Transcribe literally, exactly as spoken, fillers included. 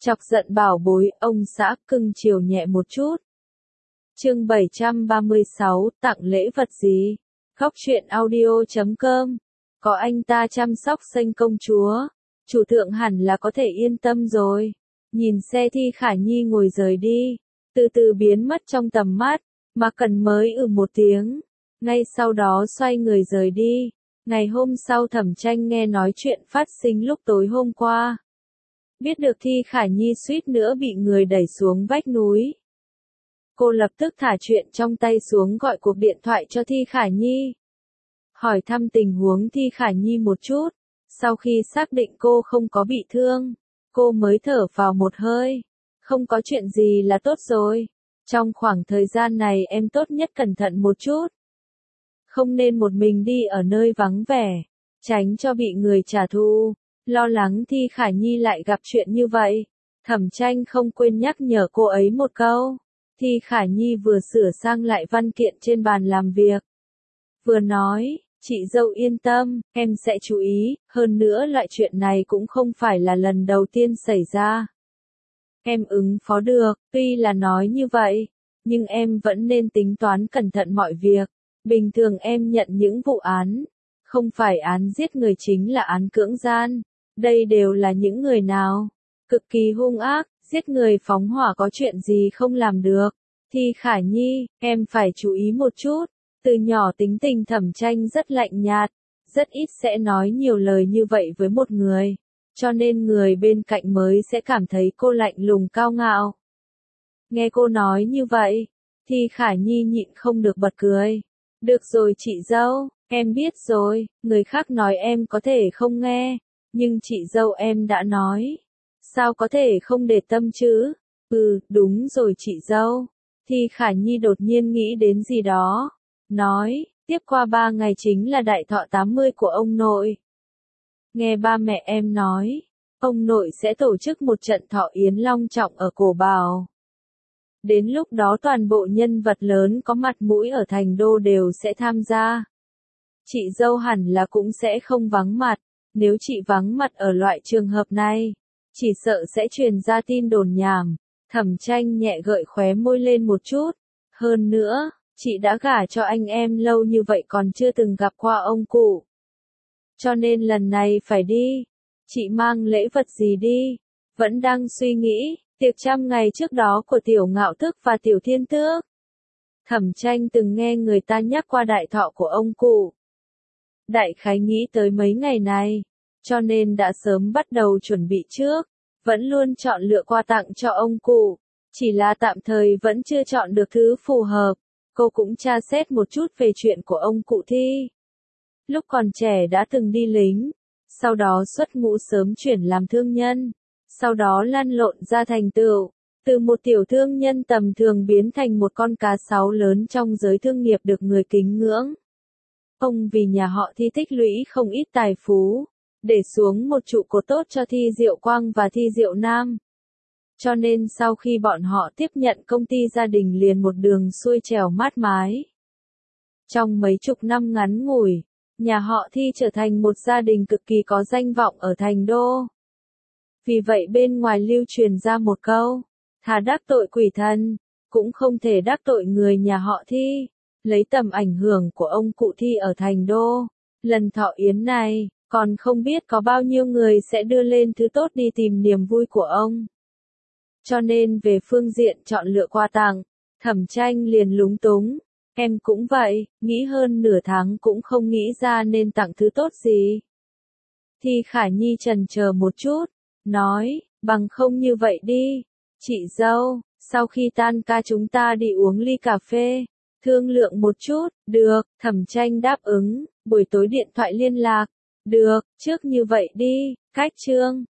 Chọc giận bảo bối, ông xã cưng chiều nhẹ một chút. Chương bảy trăm ba mươi sáu, tặng lễ vật gì? Góc truyện audio chấm com. Có anh ta chăm sóc xanh công chúa, chủ thượng hẳn là có thể yên tâm rồi. Nhìn xe Thi Khả Nhi ngồi rời đi, từ từ biến mất trong tầm mắt, mà Cần mới ừ một tiếng, ngay sau đó xoay người rời đi. Ngày hôm sau Thẩm Tranh nghe nói chuyện phát sinh lúc tối hôm qua. Biết được Thi Khả Nhi suýt nữa bị người đẩy xuống vách núi. Cô lập tức thả chuyện trong tay xuống gọi cuộc điện thoại cho Thi Khả Nhi. Hỏi thăm tình huống Thi Khả Nhi một chút, sau khi xác định cô không có bị thương, cô mới thở vào một hơi. Không có chuyện gì là tốt rồi. Trong khoảng thời gian này em tốt nhất cẩn thận một chút. Không nên một mình đi ở nơi vắng vẻ, tránh cho bị người trả thù. Lo lắng Thi Khả Nhi lại gặp chuyện như vậy, Thẩm Tranh không quên nhắc nhở cô ấy một câu. Thi Khả Nhi vừa sửa sang lại văn kiện trên bàn làm việc, vừa nói, chị dâu yên tâm, em sẽ chú ý, hơn nữa loại chuyện này cũng không phải là lần đầu tiên xảy ra. Em ứng phó được, tuy là nói như vậy, nhưng em vẫn nên tính toán cẩn thận mọi việc. Bình thường em nhận những vụ án, không phải án giết người chính là án cưỡng gian. Đây đều là những người nào cực kỳ hung ác, giết người phóng hỏa có chuyện gì không làm được. Thi Khả Nhi, em phải chú ý một chút. Từ nhỏ tính tình Thẩm Tranh rất lạnh nhạt, rất ít sẽ nói nhiều lời như vậy với một người, cho nên người bên cạnh mới sẽ cảm thấy cô lạnh lùng cao ngạo. Nghe cô nói như vậy, Thi Khả Nhi nhịn không được bật cười. Được rồi chị dâu, em biết rồi, người khác nói em có thể không nghe, nhưng chị dâu em đã nói, sao có thể không để tâm chứ? Ừ, đúng rồi chị dâu. Thi Khả Nhi đột nhiên nghĩ đến gì đó, nói, tiếp qua ba ngày chính là đại thọ tám mươi của ông nội. Nghe ba mẹ em nói, ông nội sẽ tổ chức một trận thọ yến long trọng ở Cổ Bảo. Đến lúc đó toàn bộ nhân vật lớn có mặt mũi ở thành đô đều sẽ tham gia. Chị dâu hẳn là cũng sẽ không vắng mặt, nếu chị vắng mặt ở loại trường hợp này, chỉ sợ sẽ truyền ra tin đồn nhảm. Thẩm Tranh nhẹ gợi khóe môi lên một chút. Hơn nữa, chị đã gả cho anh em lâu như vậy còn chưa từng gặp qua ông cụ. Cho nên lần này phải đi. Chị mang lễ vật gì đi? Vẫn đang suy nghĩ, tiệc trăm ngày trước đó của Tiểu Ngạo Thức và Tiểu Thiên Tước. Thẩm Tranh từng nghe người ta nhắc qua đại thọ của ông cụ. Đại khái nghĩ tới mấy ngày này, cho nên đã sớm bắt đầu chuẩn bị trước. Vẫn luôn chọn lựa quà tặng cho ông cụ, chỉ là tạm thời vẫn chưa chọn được thứ phù hợp. Cô cũng tra xét một chút về chuyện của ông cụ Thi. Lúc còn trẻ đã từng đi lính, sau đó xuất ngũ sớm chuyển làm thương nhân, sau đó lăn lộn ra thành tựu, từ một tiểu thương nhân tầm thường biến thành một con cá sấu lớn trong giới thương nghiệp được người kính ngưỡng. Ông vì nhà họ Thi tích lũy không ít tài phú, để xuống một trụ cột tốt cho Thi Diệu Quang và Thi Diệu Nam. Cho nên sau khi bọn họ tiếp nhận công ty gia đình liền một đường xuôi trèo mát mái. Trong mấy chục năm ngắn ngủi, nhà họ Thi trở thành một gia đình cực kỳ có danh vọng ở thành đô. Vì vậy bên ngoài lưu truyền ra một câu, thà đắc tội quỷ thần, cũng không thể đắc tội người nhà họ Thi. Lấy tầm ảnh hưởng của ông cụ Thi ở thành đô, lần thọ yến này, còn không biết có bao nhiêu người sẽ đưa lên thứ tốt đi tìm niềm vui của ông. Cho nên về phương diện chọn lựa quà tặng, Thẩm Tranh liền lúng túng. Em cũng vậy, nghĩ hơn nửa tháng cũng không nghĩ ra nên tặng thứ tốt gì. Thi Khả Nhi chần chờ một chút, nói, bằng không như vậy đi. Chị dâu, sau khi tan ca chúng ta đi uống ly cà phê, thương lượng một chút. Được, Thẩm Tranh đáp ứng, buổi tối điện thoại liên lạc. Được, trước như vậy đi, cách chương.